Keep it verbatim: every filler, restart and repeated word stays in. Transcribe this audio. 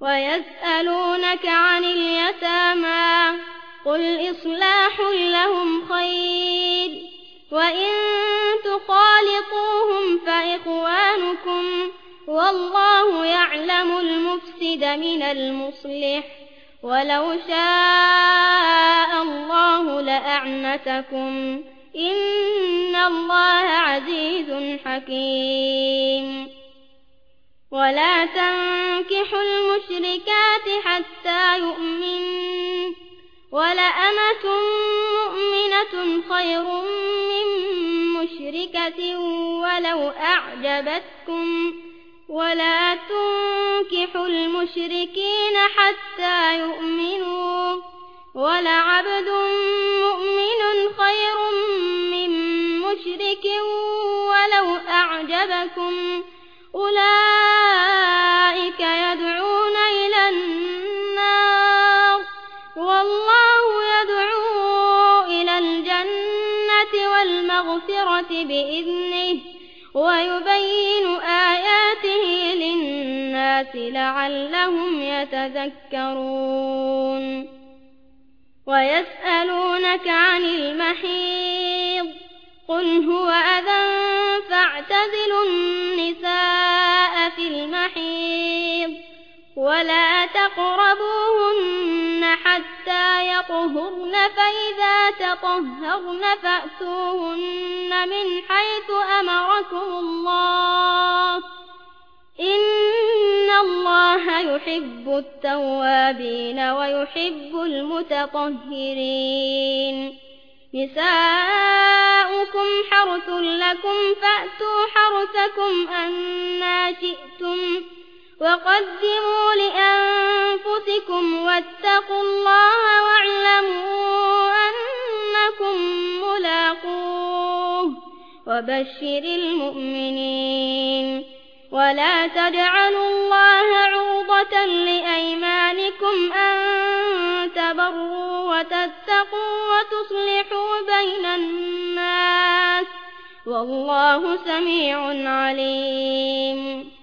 ويسألونك عن اليتامى قل إصلاح لهم خير وإن تخالطوهم فإخوانكم والله يعلم المفسد من المصلح ولو شاء الله لأعنتكم إن الله عزيز حكيم ولا تنكحوا المشركات حتى يؤمنوا ولأمة مؤمنة خير من مشركة ولو أعجبتكم ولا تنكحوا المشركين حتى يؤمنوا ولعبد مؤمن خير من مشرك ولو أعجبكم أولئك يدعون إلى النار والله يدعو إلى الجنة والمغفرة بإذنه ويبين آياته للناس لعلهم يتذكرون ويسألونك عن المحيض قل هو أذى فاعتزلوا النساء في المحيض ولا تقربوهن حتى يطهرن فإذا تطهرن فأتوهن من حيث أمركم الله إن الله يحب التوابين ويحب المتطهرين نساؤكم حرث لكم فأتوا حرثكم أنى شئتم وقدموا لأنفسكم واتقوا الله واعلموا أنكم ملاقوه وبشر المؤمنين ولا تجعلوا الله عرضة لأيمانكم أن تبروا وتتقوا وتصلحوا بين الناس والله سميع عليم